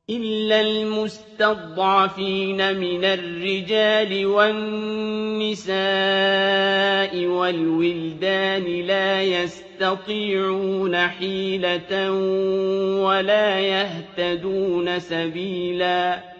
إِلَّا الْمُسْتَضْعَفِينَ مِنَ الرِّجَالِ وَالنِّسَاءِ وَالْوِلْدَانِ لَا يَسْتَطِيعُونَ حِيلَةً وَلَا يَهْتَدُونَ سَبِيلًا